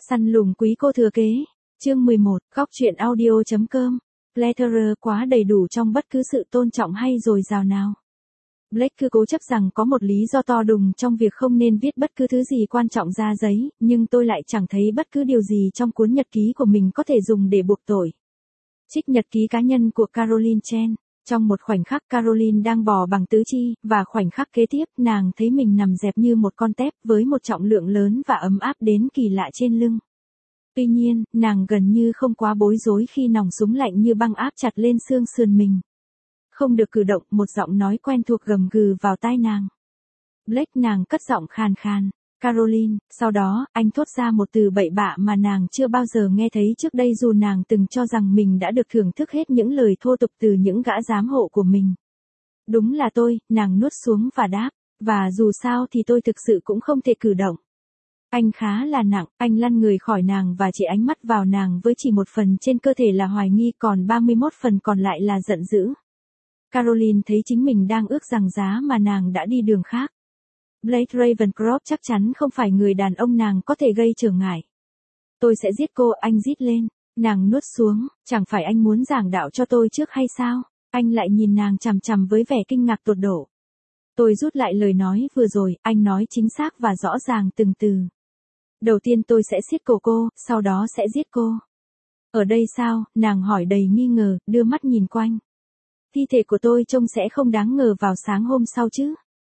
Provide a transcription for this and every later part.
Săn lùng quý cô thừa kế. Chương 11, góc truyện audio.com. Plethora quá đầy đủ trong bất cứ sự tôn trọng hay dồi dào nào. Blake cứ cố chấp rằng có một lý do to đùng trong việc không nên viết bất cứ thứ gì quan trọng ra giấy, nhưng tôi lại chẳng thấy bất cứ điều gì trong cuốn nhật ký của mình có thể dùng để buộc tội. Trích nhật ký cá nhân của Caroline Chen. Trong một khoảnh khắc Caroline đang bò bằng tứ chi, và khoảnh khắc kế tiếp nàng thấy mình nằm dẹp như một con tép với một trọng lượng lớn và ấm áp đến kỳ lạ trên lưng. Tuy nhiên, nàng gần như không quá bối rối khi nòng súng lạnh như băng áp chặt lên xương sườn mình. Không được cử động, một giọng nói quen thuộc gầm gừ vào tai nàng. Blake, nàng cất giọng khàn khàn. Caroline, sau đó, anh thốt ra một từ bậy bạ mà nàng chưa bao giờ nghe thấy trước đây dù nàng từng cho rằng mình đã được thưởng thức hết những lời thô tục từ những gã giám hộ của mình. Đúng là tôi, nàng nuốt xuống và đáp, và dù sao thì tôi thực sự cũng không thể cử động. Anh khá là nặng, anh lăn người khỏi nàng và chỉ ánh mắt vào nàng với chỉ một phần trên cơ thể là hoài nghi, còn 31 phần còn lại là giận dữ. Caroline thấy chính mình đang ước rằng giá mà nàng đã đi đường khác. Blake Ravencroft chắc chắn không phải người đàn ông nàng có thể gây trở ngại. Tôi sẽ giết cô, anh rít lên. Nàng nuốt xuống, chẳng phải anh muốn giảng đạo cho tôi trước hay sao? Anh lại nhìn nàng chằm chằm với vẻ kinh ngạc tột độ. Tôi rút lại lời nói vừa rồi, anh nói chính xác và rõ ràng từng từ. Đầu tiên tôi sẽ siết cổ cô, sau đó sẽ giết cô. Ở đây sao? Nàng hỏi đầy nghi ngờ, đưa mắt nhìn quanh. Thi thể của tôi trông sẽ không đáng ngờ vào sáng hôm sau chứ?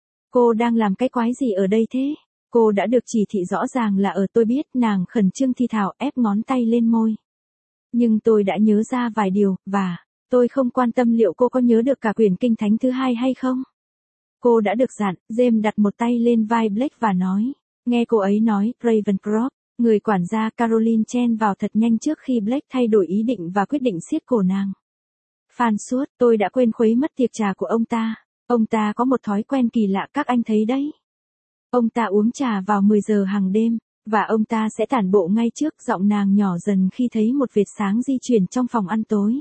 Cô đang làm cái quái gì ở đây thế? Cô đã được chỉ thị rõ ràng là ở tôi biết, nàng khẩn trương thi thảo ép ngón tay lên môi. Nhưng tôi đã nhớ ra vài điều, và tôi không quan tâm liệu cô có nhớ được cả quyển kinh thánh thứ hai hay không. Cô đã được dặn. James đặt một tay lên vai Blake và nói. Nghe cô ấy nói, Ravencroft, người quản gia Caroline chen vào thật nhanh trước khi Blake thay đổi ý định và quyết định siết cổ nàng. Phan suốt, tôi đã quên khuấy mất tiệc trà của ông ta. Ông ta có một thói quen kỳ lạ, các anh thấy đấy. Ông ta uống trà vào 10 giờ hàng đêm, và ông ta sẽ tản bộ ngay trước. Giọng nàng nhỏ dần khi thấy một vệt sáng di chuyển trong phòng ăn tối.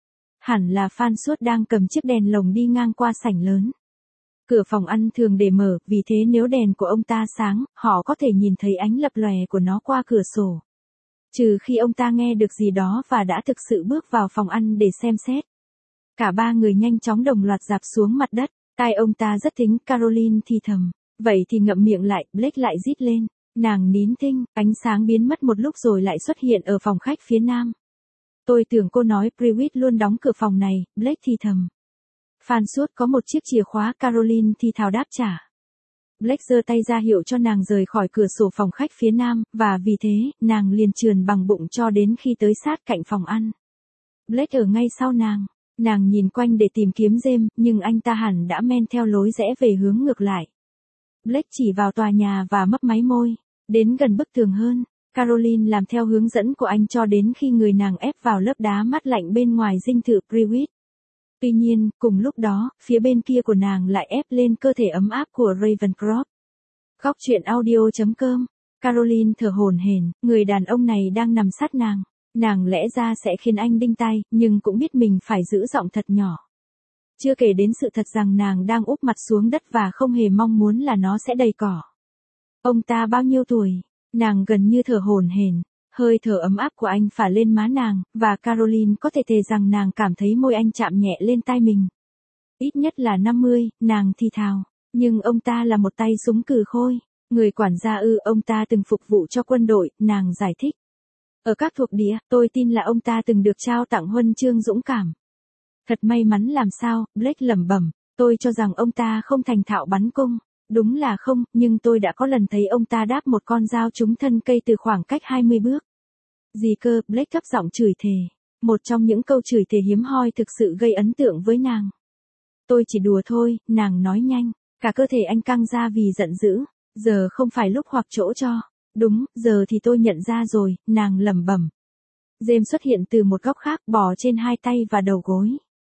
Hẳn là Phan suốt đang cầm chiếc đèn lồng đi ngang qua sảnh lớn. Cửa phòng ăn thường để mở, vì thế nếu đèn của ông ta sáng, họ có thể nhìn thấy ánh lập lòe của nó qua cửa sổ. Trừ khi ông ta nghe được gì đó và đã thực sự bước vào phòng ăn để xem xét. Cả ba người nhanh chóng đồng loạt rạp xuống mặt đất. Tai ông ta rất thính, Caroline thì thầm. Vậy thì ngậm miệng lại, Blake lại rít lên. Nàng nín thinh, ánh sáng biến mất một lúc rồi lại xuất hiện ở phòng khách phía nam. Tôi tưởng cô nói Prewitt luôn đóng cửa phòng này, Blake thì thầm. Phan suốt có một chiếc chìa khóa, Caroline thì thào đáp trả. Blake giơ tay ra hiệu cho nàng rời khỏi cửa sổ phòng khách phía nam, và vì thế, nàng liền trườn bằng bụng cho đến khi tới sát cạnh phòng ăn. Blake ở ngay sau nàng. Nàng nhìn quanh để tìm kiếm James, nhưng anh ta hẳn đã men theo lối rẽ về hướng ngược lại. Blake chỉ vào tòa nhà và mấp máy môi. Đến gần bức tường hơn, Caroline làm theo hướng dẫn của anh cho đến khi người nàng ép vào lớp đá mát lạnh bên ngoài dinh thự Prewitt. Tuy nhiên, cùng lúc đó, phía bên kia của nàng lại ép lên cơ thể ấm áp của Ravencroft. Góc truyện audio.com. Caroline thở hổn hển, người đàn ông này đang nằm sát nàng. Nàng lẽ ra sẽ khiến anh đinh tai, nhưng cũng biết mình phải giữ giọng thật nhỏ. Chưa kể đến sự thật rằng nàng đang úp mặt xuống đất và không hề mong muốn là nó sẽ đầy cỏ. Ông ta bao nhiêu tuổi? Nàng gần như thở hổn hển. Hơi thở ấm áp của anh phả lên má nàng, và Caroline có thể thề rằng nàng cảm thấy môi anh chạm nhẹ lên tai mình. Ít nhất là 50, nàng thì thào. Nhưng ông ta là một tay súng cừ khôi. Người quản gia ông ta từng phục vụ cho quân đội, nàng giải thích. Ở các thuộc địa, tôi tin là ông ta từng được trao tặng huân chương dũng cảm. Thật may mắn làm sao, Blake lẩm bẩm, tôi cho rằng ông ta không thành thạo bắn cung. Đúng là không, nhưng tôi đã có lần thấy ông ta đáp một con dao trúng thân cây từ khoảng cách 20 bước. Gì cơ? Blake gấp giọng chửi thề. Một trong những câu chửi thề hiếm hoi thực sự gây ấn tượng với nàng. Tôi chỉ đùa thôi, nàng nói nhanh. Cả cơ thể anh căng ra vì giận dữ. Giờ không phải lúc hoặc chỗ cho. Đúng, giờ thì tôi nhận ra rồi, nàng lẩm bẩm. James xuất hiện từ một góc khác, bò trên hai tay và đầu gối.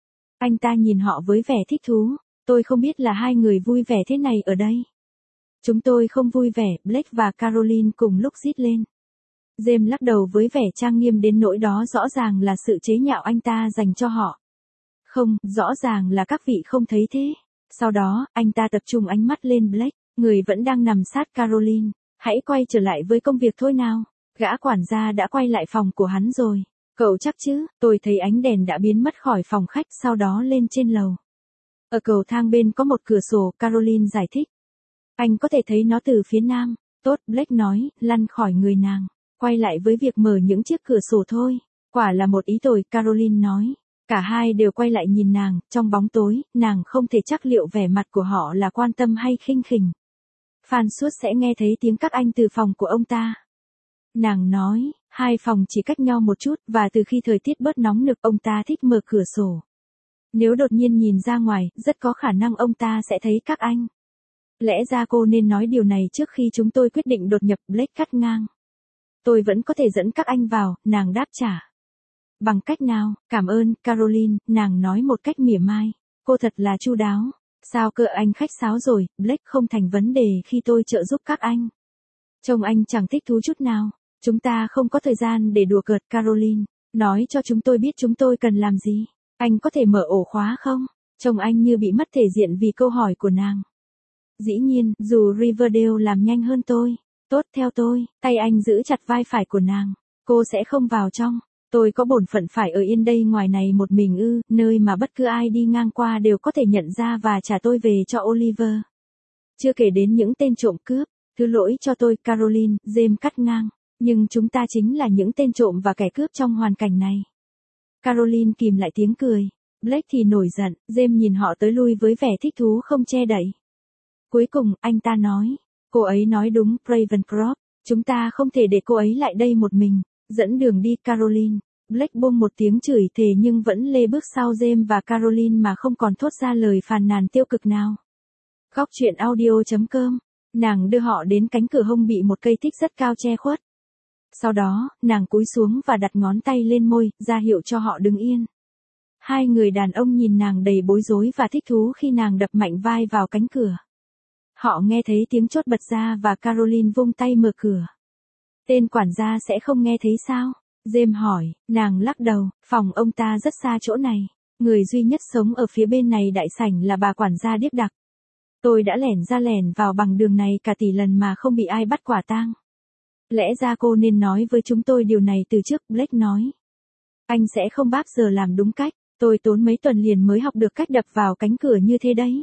Anh ta nhìn họ với vẻ thích thú. Tôi không biết là hai người vui vẻ thế này ở đây. Chúng tôi không vui vẻ, Blake và Caroline cùng lúc rít lên. James lắc đầu với vẻ trang nghiêm đến nỗi đó rõ ràng là sự chế nhạo anh ta dành cho họ. Không, rõ ràng là các vị không thấy thế. Sau đó, anh ta tập trung ánh mắt lên Blake, người vẫn đang nằm sát Caroline. Hãy quay trở lại với công việc thôi nào. Gã quản gia đã quay lại phòng của hắn rồi. Cậu chắc chứ? Tôi thấy ánh đèn đã biến mất khỏi phòng khách, sau đó lên trên lầu. Ở cầu thang bên có một cửa sổ, Caroline giải thích. Anh có thể thấy nó từ phía nam. Tốt, Blake nói, lăn khỏi người nàng. Quay lại với việc mở những chiếc cửa sổ thôi. Quả là một ý tồi, Caroline nói. Cả hai đều quay lại nhìn nàng, trong bóng tối, nàng không thể chắc liệu vẻ mặt của họ là quan tâm hay khinh khỉnh. Francis sẽ nghe thấy tiếng các anh từ phòng của ông ta. Nàng nói, hai phòng chỉ cách nhau một chút, và từ khi thời tiết bớt nóng nực, ông ta thích mở cửa sổ. Nếu đột nhiên nhìn ra ngoài, rất có khả năng ông ta sẽ thấy các anh. Lẽ ra cô nên nói điều này trước khi chúng tôi quyết định đột nhập, Blake cắt ngang. Tôi vẫn có thể dẫn các anh vào, nàng đáp trả. Bằng cách nào? Cảm ơn, Caroline, nàng nói một cách mỉa mai. Cô thật là chu đáo. Sao cơ, anh khách sáo rồi, Blake, không thành vấn đề khi tôi trợ giúp các anh. Trông anh chẳng thích thú chút nào. Chúng ta không có thời gian để đùa cợt, Caroline. Nói cho chúng tôi biết chúng tôi cần làm gì. Anh có thể mở ổ khóa không? Trông anh như bị mất thể diện vì câu hỏi của nàng. Dĩ nhiên, dù Riverdale làm nhanh hơn tôi. Tốt, theo tôi. Tay anh giữ chặt vai phải của nàng. Cô sẽ không vào trong. Tôi có bổn phận phải ở yên đây ngoài này một mình ư, nơi mà bất cứ ai đi ngang qua đều có thể nhận ra và trả tôi về cho Oliver. Chưa kể đến những tên trộm cướp. Thứ lỗi cho tôi, Caroline, James cắt ngang. Nhưng chúng ta chính là những tên trộm và kẻ cướp trong hoàn cảnh này. Caroline kìm lại tiếng cười. Blake thì nổi giận, James nhìn họ tới lui với vẻ thích thú không che đậy. Cuối cùng, anh ta nói. Cô ấy nói đúng, Ravencroft. Chúng ta không thể để cô ấy lại đây một mình. Dẫn đường đi, Caroline. Blake buông một tiếng chửi thề nhưng vẫn lê bước sau James và Caroline mà không còn thốt ra lời phàn nàn tiêu cực nào. Góc truyện audio.com. Nàng đưa họ đến cánh cửa hông bị một cây thích rất cao che khuất. Sau đó, nàng cúi xuống và đặt ngón tay lên môi, ra hiệu cho họ đứng yên. Hai người đàn ông nhìn nàng đầy bối rối và thích thú khi nàng đập mạnh vai vào cánh cửa. Họ nghe thấy tiếng chốt bật ra và Caroline vung tay mở cửa. Tên quản gia sẽ không nghe thấy sao? James hỏi, nàng lắc đầu, phòng ông ta rất xa chỗ này. Người duy nhất sống ở phía bên này đại sảnh là bà quản gia điếc đặc. Tôi đã lẻn ra lẻn vào bằng đường này cả tỷ lần mà không bị ai bắt quả tang. Lẽ ra cô nên nói với chúng tôi điều này từ trước, Blake nói. Anh sẽ không bao giờ làm đúng cách, tôi tốn mấy tuần liền mới học được cách đập vào cánh cửa như thế đấy.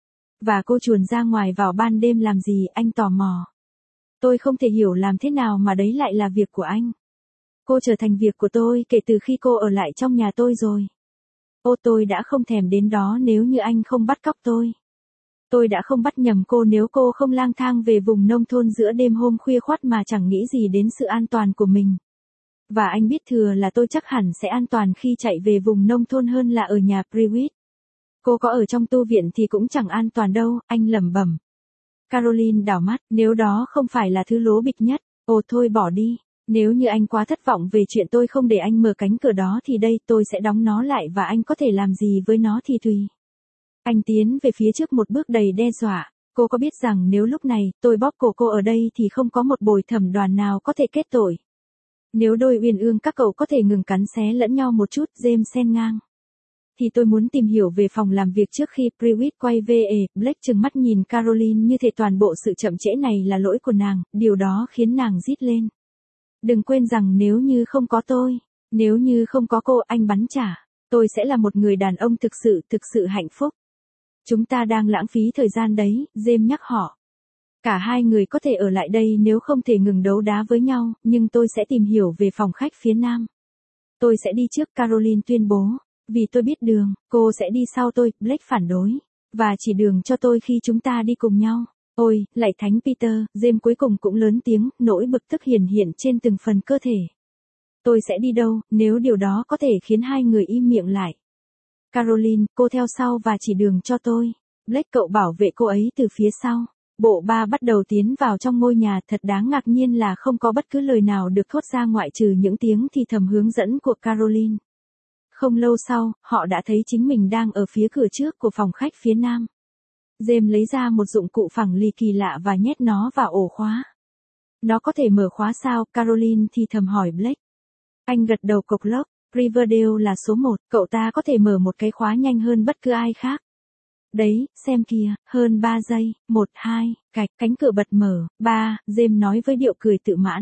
Và cô chuồn ra ngoài vào ban đêm làm gì, anh tò mò. Tôi không thể hiểu làm thế nào mà đấy lại là việc của anh. Cô trở thành việc của tôi kể từ khi cô ở lại trong nhà tôi rồi. Ô, tôi đã không thèm đến đó nếu như anh không bắt cóc tôi. Tôi đã không bắt nhầm cô nếu cô không lang thang về vùng nông thôn giữa đêm hôm khuya khoắt mà chẳng nghĩ gì đến sự an toàn của mình. Và anh biết thừa là tôi chắc hẳn sẽ an toàn khi chạy về vùng nông thôn hơn là ở nhà Prewitt. Cô có ở trong tu viện thì cũng chẳng an toàn đâu, anh lẩm bẩm. Caroline đảo mắt, nếu đó không phải là thứ lố bịch nhất, ồ thôi bỏ đi. Nếu như anh quá thất vọng về chuyện tôi không để anh mở cánh cửa đó thì đây tôi sẽ đóng nó lại và anh có thể làm gì với nó thì tùy. Anh tiến về phía trước một bước đầy đe dọa. Cô có biết rằng nếu lúc này tôi bóp cổ cô ở đây thì không có một bồi thẩm đoàn nào có thể kết tội. Nếu đôi uyên ương các cậu có thể ngừng cắn xé lẫn nhau một chút, James xen ngang. Thì tôi muốn tìm hiểu về phòng làm việc trước khi Prewitt quay về. Blake trừng mắt nhìn Caroline như thể toàn bộ sự chậm trễ này là lỗi của nàng, điều đó khiến nàng rít lên. Đừng quên rằng nếu như không có tôi, nếu như không có cô, anh bắn trả, tôi sẽ là một người đàn ông thực sự hạnh phúc. Chúng ta đang lãng phí thời gian đấy, James nhắc họ. Cả hai người có thể ở lại đây nếu không thể ngừng đấu đá với nhau, nhưng tôi sẽ tìm hiểu về phòng khách phía nam. Tôi sẽ đi trước, Caroline tuyên bố. Vì tôi biết đường, cô sẽ đi sau tôi, Blake phản đối. Và chỉ đường cho tôi khi chúng ta đi cùng nhau. Ôi, lạy thánh Peter, James cuối cùng cũng lớn tiếng, nỗi bực tức hiển hiện trên từng phần cơ thể. Tôi sẽ đi đâu, nếu điều đó có thể khiến hai người im miệng lại. Caroline, cô theo sau và chỉ đường cho tôi. Blake, cậu bảo vệ cô ấy từ phía sau. Bộ ba bắt đầu tiến vào trong ngôi nhà, thật đáng ngạc nhiên là không có bất cứ lời nào được thốt ra ngoại trừ những tiếng thì thầm hướng dẫn của Caroline. Không lâu sau, họ đã thấy chính mình đang ở phía cửa trước của phòng khách phía nam. James lấy ra một dụng cụ phẳng lì kỳ lạ và nhét nó vào ổ khóa. Nó có thể mở khóa sao? Caroline thì thầm hỏi Blake. Anh gật đầu cộc lốc. Riverdale là số 1, cậu ta có thể mở một cái khóa nhanh hơn bất cứ ai khác. Đấy, xem kìa, hơn 3 giây, 1, 2, cạch, cánh cửa bật mở, 3, James nói với điệu cười tự mãn.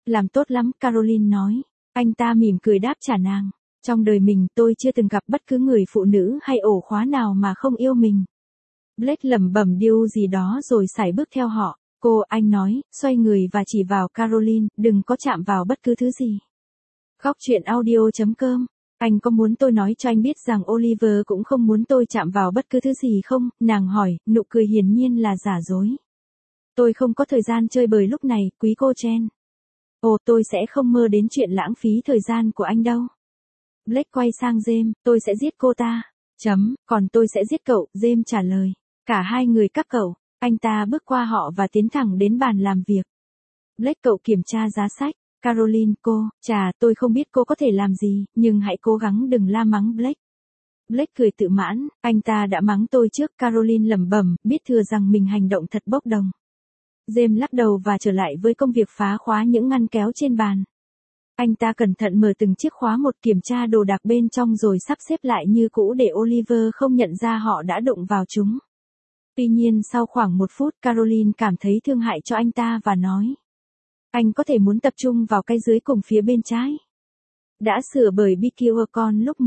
Làm tốt lắm, Caroline nói. Anh ta mỉm cười đáp trả nàng. Trong đời mình tôi chưa từng gặp bất cứ người phụ nữ hay ổ khóa nào mà không yêu mình. Blake lẩm bẩm điều gì đó rồi sải bước theo họ. Cô, anh nói, xoay người và chỉ vào Caroline, đừng có chạm vào bất cứ thứ gì. Góc truyện audio.com. Anh có muốn tôi nói cho anh biết rằng Oliver cũng không muốn tôi chạm vào bất cứ thứ gì không? Nàng hỏi, nụ cười hiển nhiên là giả dối. Tôi không có thời gian chơi bời lúc này, quý cô Chen. Ồ, tôi sẽ không mơ đến chuyện lãng phí thời gian của anh đâu. Blake quay sang James, tôi sẽ giết cô ta. Còn tôi sẽ giết cậu, James trả lời. Cả hai người các cậu. Anh ta bước qua họ và tiến thẳng đến bàn làm việc. Blake, cậu kiểm tra giá sách. Caroline, tôi không biết cô có thể làm gì, nhưng hãy cố gắng đừng la mắng Blake. Blake cười tự mãn, anh ta đã mắng tôi trước, Caroline lẩm bẩm, biết thừa rằng mình hành động thật bốc đồng. James lắc đầu và trở lại với công việc phá khóa những ngăn kéo trên bàn. Anh ta cẩn thận mở từng chiếc khóa một, kiểm tra đồ đạc bên trong rồi sắp xếp lại như cũ để Oliver không nhận ra họ đã đụng vào chúng. Tuy nhiên sau khoảng 1 phút, Caroline cảm thấy thương hại cho anh ta và nói. Anh có thể muốn tập trung vào cái dưới cùng phía bên trái. Đã sửa bởi Becky O'Connor lúc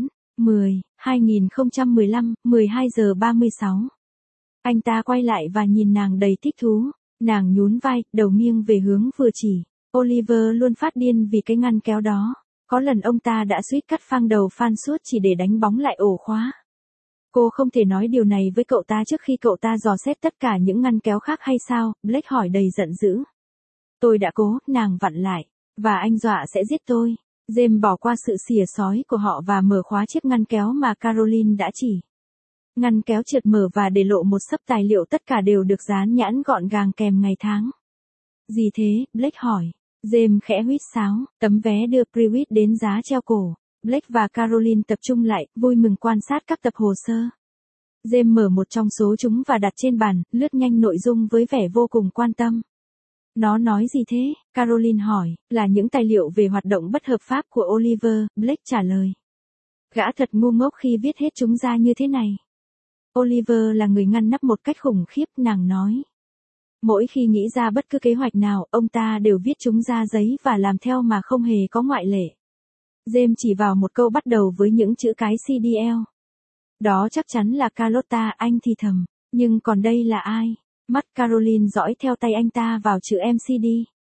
14/10/2015, 12 giờ 36. Anh ta quay lại và nhìn nàng đầy thích thú. Nàng nhún vai, đầu nghiêng về hướng vừa chỉ. Oliver luôn phát điên vì cái ngăn kéo đó. Có lần ông ta đã suýt cắt phăng đầu Phan suốt chỉ để đánh bóng lại ổ khóa. Cô không thể nói điều này với cậu ta trước khi cậu ta dò xét tất cả những ngăn kéo khác hay sao? Blake hỏi đầy giận dữ. Tôi đã cố, nàng vặn lại. Và anh dọa sẽ giết tôi. James bỏ qua sự xỉa xói của họ và mở khóa chiếc ngăn kéo mà Caroline đã chỉ. Ngăn kéo trượt mở và để lộ một xấp tài liệu, tất cả đều được dán nhãn gọn gàng kèm ngày tháng. Gì thế? Blake hỏi. James khẽ huýt sáo, tấm vé đưa Prewitt đến giá treo cổ. Blake và Caroline tập trung lại, vui mừng quan sát các tập hồ sơ. James mở một trong số chúng và đặt trên bàn, lướt nhanh nội dung với vẻ vô cùng quan tâm. Nó nói gì thế? Caroline hỏi. Là những tài liệu về hoạt động bất hợp pháp của Oliver, Blake trả lời. Gã thật ngu ngốc khi viết hết chúng ra như thế này. Oliver là người ngăn nắp một cách khủng khiếp, nàng nói. Mỗi khi nghĩ ra bất cứ kế hoạch nào, ông ta đều viết chúng ra giấy và làm theo mà không hề có ngoại lệ. James chỉ vào một câu bắt đầu với những chữ cái CDL. Đó chắc chắn là Carlotta, anh thì thầm. Nhưng còn đây là ai? Mắt Caroline dõi theo tay anh ta vào chữ MCD.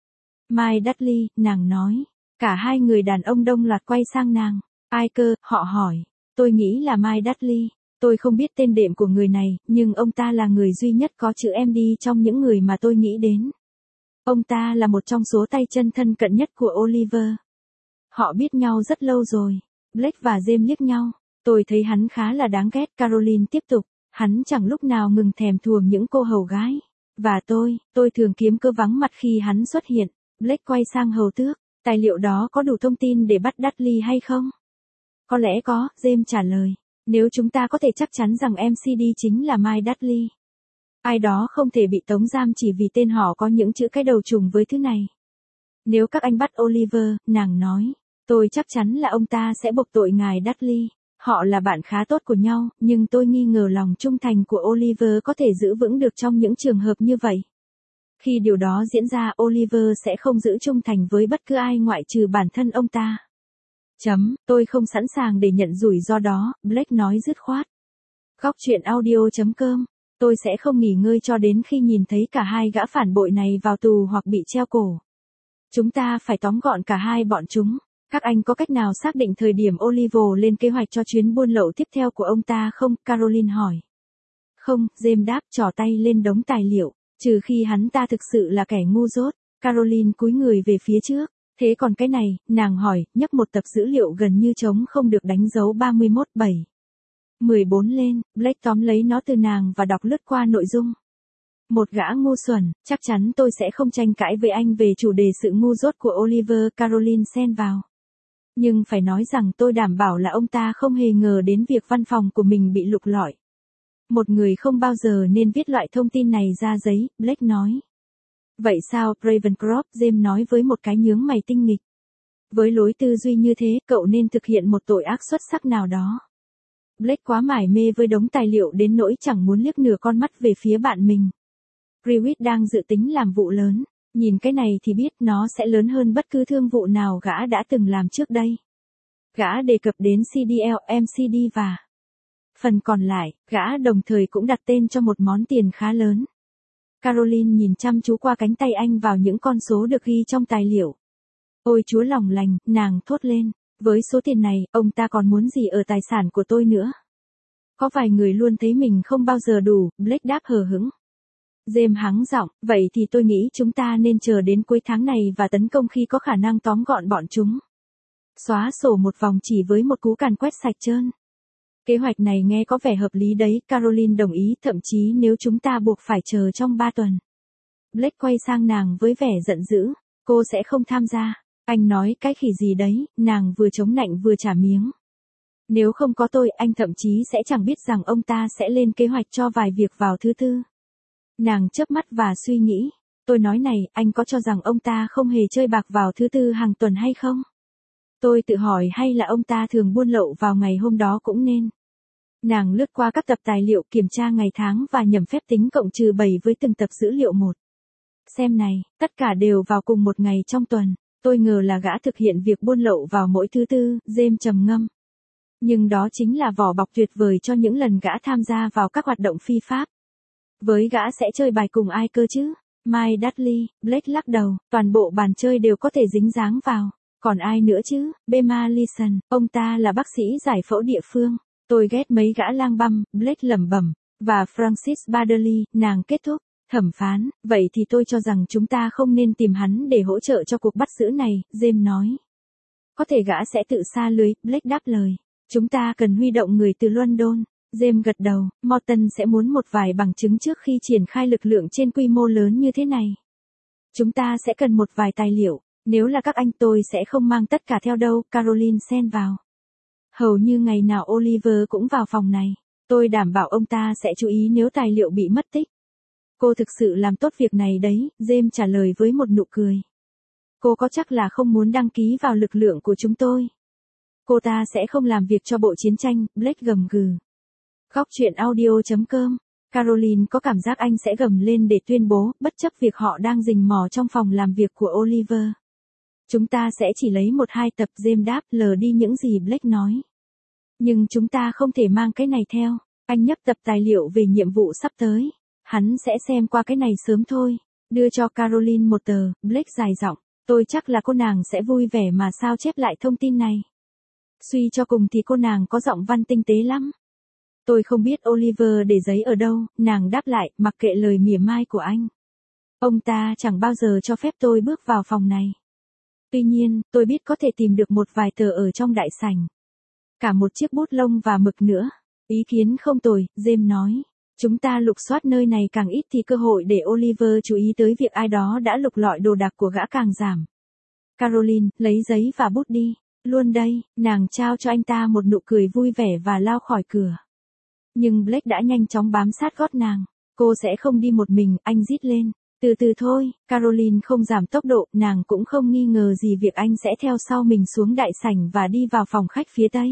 Mike Dudley, nàng nói. Cả hai người đàn ông đông loạt quay sang nàng. Ai cơ, họ hỏi. Tôi nghĩ là Mike Dudley. Tôi không biết tên đệm của người này, nhưng ông ta là người duy nhất có chữ MD trong những người mà tôi nghĩ đến. Ông ta là một trong số tay chân thân cận nhất của Oliver. Họ biết nhau rất lâu rồi. Blake và James liếc nhau. Tôi thấy hắn khá là đáng ghét, Caroline tiếp tục. Hắn chẳng lúc nào ngừng thèm thuồng những cô hầu gái. Và tôi thường kiếm cơ vắng mặt khi hắn xuất hiện. Blake quay sang hầu tước. Tài liệu đó có đủ thông tin để bắt Dudley hay không? Có lẽ có, James trả lời. Nếu chúng ta có thể chắc chắn rằng MCD chính là Mike Dudley. Ai đó không thể bị tống giam chỉ vì tên họ có những chữ cái đầu trùng với thứ này. Nếu các anh bắt Oliver, nàng nói. Tôi chắc chắn là ông ta sẽ buộc tội ngài Dudley. Họ là bạn khá tốt của nhau, nhưng tôi nghi ngờ lòng trung thành của Oliver có thể giữ vững được trong những trường hợp như vậy. Khi điều đó diễn ra, Oliver sẽ không giữ trung thành với bất cứ ai ngoại trừ bản thân ông ta. Tôi không sẵn sàng để nhận rủi ro đó, Blake nói dứt khoát. Góc truyện audio.com. Tôi sẽ không nghỉ ngơi cho đến khi nhìn thấy cả hai gã phản bội này vào tù hoặc bị treo cổ. Chúng ta phải tóm gọn cả hai bọn chúng. Các anh có cách nào xác định thời điểm Oliver lên kế hoạch cho chuyến buôn lậu tiếp theo của ông ta không? Caroline hỏi. Không, James đáp, trỏ tay lên đống tài liệu. Trừ khi hắn ta thực sự là kẻ ngu dốt. Caroline cúi người về phía trước. Thế còn cái này, nàng hỏi, nhấc một tập dữ liệu gần như trống không được đánh dấu 31/7/14 lên. Blake tóm lấy nó từ nàng và đọc lướt qua nội dung. Một gã ngu xuẩn, chắc chắn tôi sẽ không tranh cãi với anh về chủ đề sự ngu dốt của Oliver, Caroline xen vào. Nhưng phải nói rằng tôi đảm bảo là ông ta không hề ngờ đến việc văn phòng của mình bị lục lọi. Một người không bao giờ nên viết loại thông tin này ra giấy, Blake nói. Vậy sao, Ravencroft, James nói với một cái nhướng mày tinh nghịch. Với lối tư duy như thế, cậu nên thực hiện một tội ác xuất sắc nào đó. Blake quá mải mê với đống tài liệu đến nỗi chẳng muốn liếc nửa con mắt về phía bạn mình. Prewitt đang dự tính làm vụ lớn. Nhìn cái này thì biết nó sẽ lớn hơn bất cứ thương vụ nào gã đã từng làm trước đây. Gã đề cập đến CDL, MCD và phần còn lại, gã đồng thời cũng đặt tên cho một món tiền khá lớn. Caroline nhìn chăm chú qua cánh tay anh vào những con số được ghi trong tài liệu. Ôi Chúa lòng lành, nàng thốt lên. Với số tiền này, ông ta còn muốn gì ở tài sản của tôi nữa? Có vài người luôn thấy mình không bao giờ đủ, Blake đáp hờ hững. James hắng giọng, vậy thì tôi nghĩ chúng ta nên chờ đến cuối tháng này và tấn công khi có khả năng tóm gọn bọn chúng. Xóa sổ một vòng chỉ với một cú càn quét sạch trơn. Kế hoạch này nghe có vẻ hợp lý đấy, Caroline đồng ý, thậm chí nếu chúng ta buộc phải chờ trong 3 tuần. Blake quay sang nàng với vẻ giận dữ, cô sẽ không tham gia. Anh nói cái khỉ gì đấy, nàng vừa chống nạnh vừa trả miếng. Nếu không có tôi, anh thậm chí sẽ chẳng biết rằng ông ta sẽ lên kế hoạch cho vài việc vào thứ tư. Nàng chớp mắt và suy nghĩ, tôi nói này, anh có cho rằng ông ta không hề chơi bạc vào thứ tư hàng tuần hay không? Tôi tự hỏi hay là ông ta thường buôn lậu vào ngày hôm đó cũng nên. Nàng lướt qua các tập tài liệu kiểm tra ngày tháng và nhẩm phép tính cộng trừ 7 với từng tập dữ liệu một. Xem này, tất cả đều vào cùng một ngày trong tuần. Tôi ngờ là gã thực hiện việc buôn lậu vào mỗi thứ tư, James trầm ngâm. Nhưng đó chính là vỏ bọc tuyệt vời cho những lần gã tham gia vào các hoạt động phi pháp. Với gã sẽ chơi bài cùng ai cơ chứ? Mike Dudley, Blake lắc đầu, toàn bộ bàn chơi đều có thể dính dáng vào. Còn ai nữa chứ? Bema Leeson, ông ta là bác sĩ giải phẫu địa phương. Tôi ghét mấy gã lang băm, Blake lẩm bẩm. Và Francis Baddeley, nàng kết thúc. Thẩm phán, vậy thì tôi cho rằng chúng ta không nên tìm hắn để hỗ trợ cho cuộc bắt giữ này, James nói. Có thể gã sẽ tự sa lưới, Blake đáp lời. Chúng ta cần huy động người từ London. James gật đầu, Morton sẽ muốn một vài bằng chứng trước khi triển khai lực lượng trên quy mô lớn như thế này. Chúng ta sẽ cần một vài tài liệu, nếu là các anh tôi sẽ không mang tất cả theo đâu, Caroline xen vào. Hầu như ngày nào Oliver cũng vào phòng này, tôi đảm bảo ông ta sẽ chú ý nếu tài liệu bị mất tích. Cô thực sự làm tốt việc này đấy, James trả lời với một nụ cười. Cô có chắc là không muốn đăng ký vào lực lượng của chúng tôi? Cô ta sẽ không làm việc cho bộ chiến tranh, Blake gầm gừ. Góc truyện audio.com. Caroline có cảm giác anh sẽ gầm lên để tuyên bố, bất chấp việc họ đang rình mò trong phòng làm việc của Oliver. Chúng ta sẽ chỉ lấy 1-2 tập, James đáp lờ đi những gì Blake nói. Nhưng chúng ta không thể mang cái này theo. Anh nhấc tập tài liệu về nhiệm vụ sắp tới. Hắn sẽ xem qua cái này sớm thôi. Đưa cho Caroline một tờ, Blake dài giọng. Tôi chắc là cô nàng sẽ vui vẻ mà sao chép lại thông tin này. Suy cho cùng thì cô nàng có giọng văn tinh tế lắm. Tôi không biết Oliver để giấy ở đâu, nàng đáp lại, mặc kệ lời mỉa mai của anh. Ông ta chẳng bao giờ cho phép tôi bước vào phòng này. Tuy nhiên, tôi biết có thể tìm được một vài tờ ở trong đại sảnh. Cả một chiếc bút lông và mực nữa. Ý kiến không tồi, James nói. Chúng ta lục soát nơi này càng ít thì cơ hội để Oliver chú ý tới việc ai đó đã lục lọi đồ đạc của gã càng giảm. Caroline, lấy giấy và bút đi. Luôn đây, nàng trao cho anh ta một nụ cười vui vẻ và lao khỏi cửa. Nhưng Blake đã nhanh chóng bám sát gót nàng. Cô sẽ không đi một mình, anh rít lên. Từ từ thôi, Caroline không giảm tốc độ, nàng cũng không nghi ngờ gì việc anh sẽ theo sau mình xuống đại sảnh và đi vào phòng khách phía tây.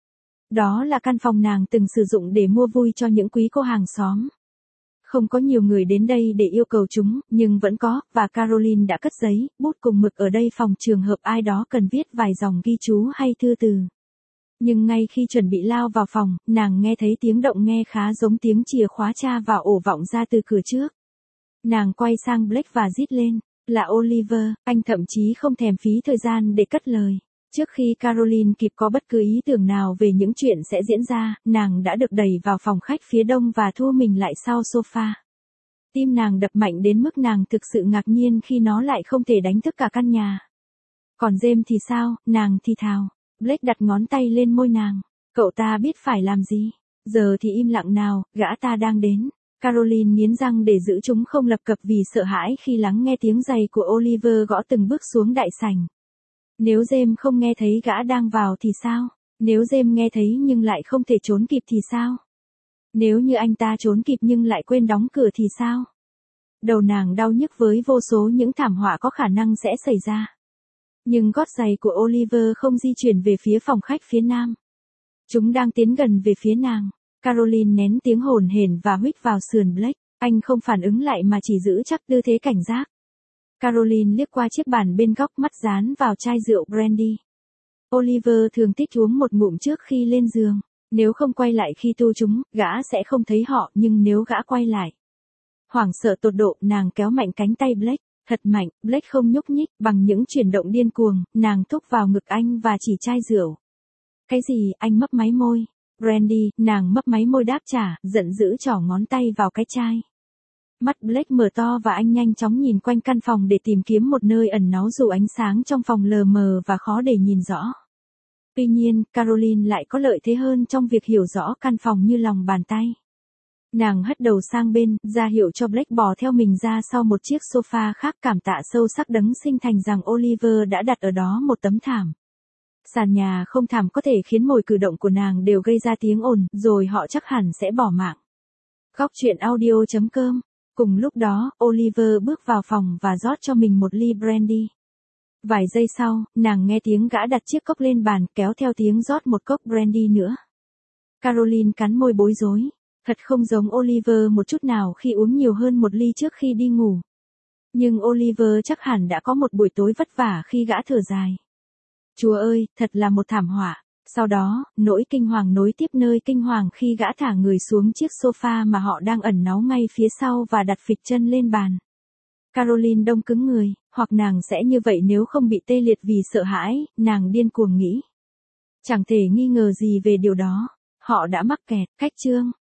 Đó là căn phòng nàng từng sử dụng để mua vui cho những quý cô hàng xóm. Không có nhiều người đến đây để yêu cầu chúng, nhưng vẫn có, và Caroline đã cất giấy, bút cùng mực ở đây phòng trường hợp ai đó cần viết vài dòng ghi chú hay thư từ. Nhưng ngay khi chuẩn bị lao vào phòng, nàng nghe thấy tiếng động nghe khá giống tiếng chìa khóa tra vào ổ vọng ra từ cửa trước. Nàng quay sang Blake và rít lên, là Oliver, anh thậm chí không thèm phí thời gian để cất lời. Trước khi Caroline kịp có bất cứ ý tưởng nào về những chuyện sẽ diễn ra, nàng đã được đẩy vào phòng khách phía đông và thu mình lại sau sofa. Tim nàng đập mạnh đến mức nàng thực sự ngạc nhiên khi nó lại không thể đánh thức cả căn nhà. Còn James thì sao, nàng thì thào. Blake đặt ngón tay lên môi nàng. Cậu ta biết phải làm gì. Giờ thì im lặng nào, gã ta đang đến. Caroline nghiến răng để giữ chúng không lập cập vì sợ hãi khi lắng nghe tiếng giày của Oliver gõ từng bước xuống đại sảnh. Nếu James không nghe thấy gã đang vào thì sao? Nếu James nghe thấy nhưng lại không thể trốn kịp thì sao? Nếu như anh ta trốn kịp nhưng lại quên đóng cửa thì sao? Đầu nàng đau nhức với vô số những thảm họa có khả năng sẽ xảy ra. Nhưng gót giày của Oliver không di chuyển về phía phòng khách phía nam. Chúng đang tiến gần về phía nàng. Caroline nén tiếng hổn hển và huých vào sườn Blake. Anh không phản ứng lại mà chỉ giữ chắc tư thế cảnh giác. Caroline liếc qua chiếc bàn bên góc, mắt dán vào chai rượu brandy. Oliver thường thích uống một ngụm trước khi lên giường. Nếu không quay lại khi tu chúng, gã sẽ không thấy họ, nhưng nếu gã quay lại. Hoảng sợ tột độ, nàng kéo mạnh cánh tay Blake. Thật mạnh, Blake không nhúc nhích, bằng những chuyển động điên cuồng, nàng thúc vào ngực anh và chỉ chai rượu. Cái gì? Anh mấp máy môi. Brandy, nàng mấp máy môi đáp trả, giận dữ trỏ ngón tay vào cái chai. Mắt Blake mở to và anh nhanh chóng nhìn quanh căn phòng để tìm kiếm một nơi ẩn náu dù ánh sáng trong phòng lờ mờ và khó để nhìn rõ. Tuy nhiên, Caroline lại có lợi thế hơn trong việc hiểu rõ căn phòng như lòng bàn tay. Nàng hất đầu sang bên, ra hiệu cho Blake bò theo mình ra sau một chiếc sofa khác, cảm tạ sâu sắc đấng sinh thành rằng Oliver đã đặt ở đó một tấm thảm. Sàn nhà không thảm có thể khiến mỗi cử động của nàng đều gây ra tiếng ồn, rồi họ chắc hẳn sẽ bỏ mạng. Góc truyện audio.com. Cùng lúc đó, Oliver bước vào phòng và rót cho mình một ly brandy. Vài giây sau, nàng nghe tiếng gã đặt chiếc cốc lên bàn, kéo theo tiếng rót một cốc brandy nữa. Caroline cắn môi bối rối. Thật không giống Oliver một chút nào khi uống nhiều hơn một ly trước khi đi ngủ. Nhưng Oliver chắc hẳn đã có một buổi tối vất vả khi gã thở dài. Chúa ơi, thật là một thảm họa. Sau đó, nỗi kinh hoàng nối tiếp nơi kinh hoàng khi gã thả người xuống chiếc sofa mà họ đang ẩn náu ngay phía sau và đặt phịch chân lên bàn. Caroline đông cứng người, hoặc nàng sẽ như vậy nếu không bị tê liệt vì sợ hãi, nàng điên cuồng nghĩ. Chẳng thể nghi ngờ gì về điều đó. Họ đã mắc kẹt. Khách chương.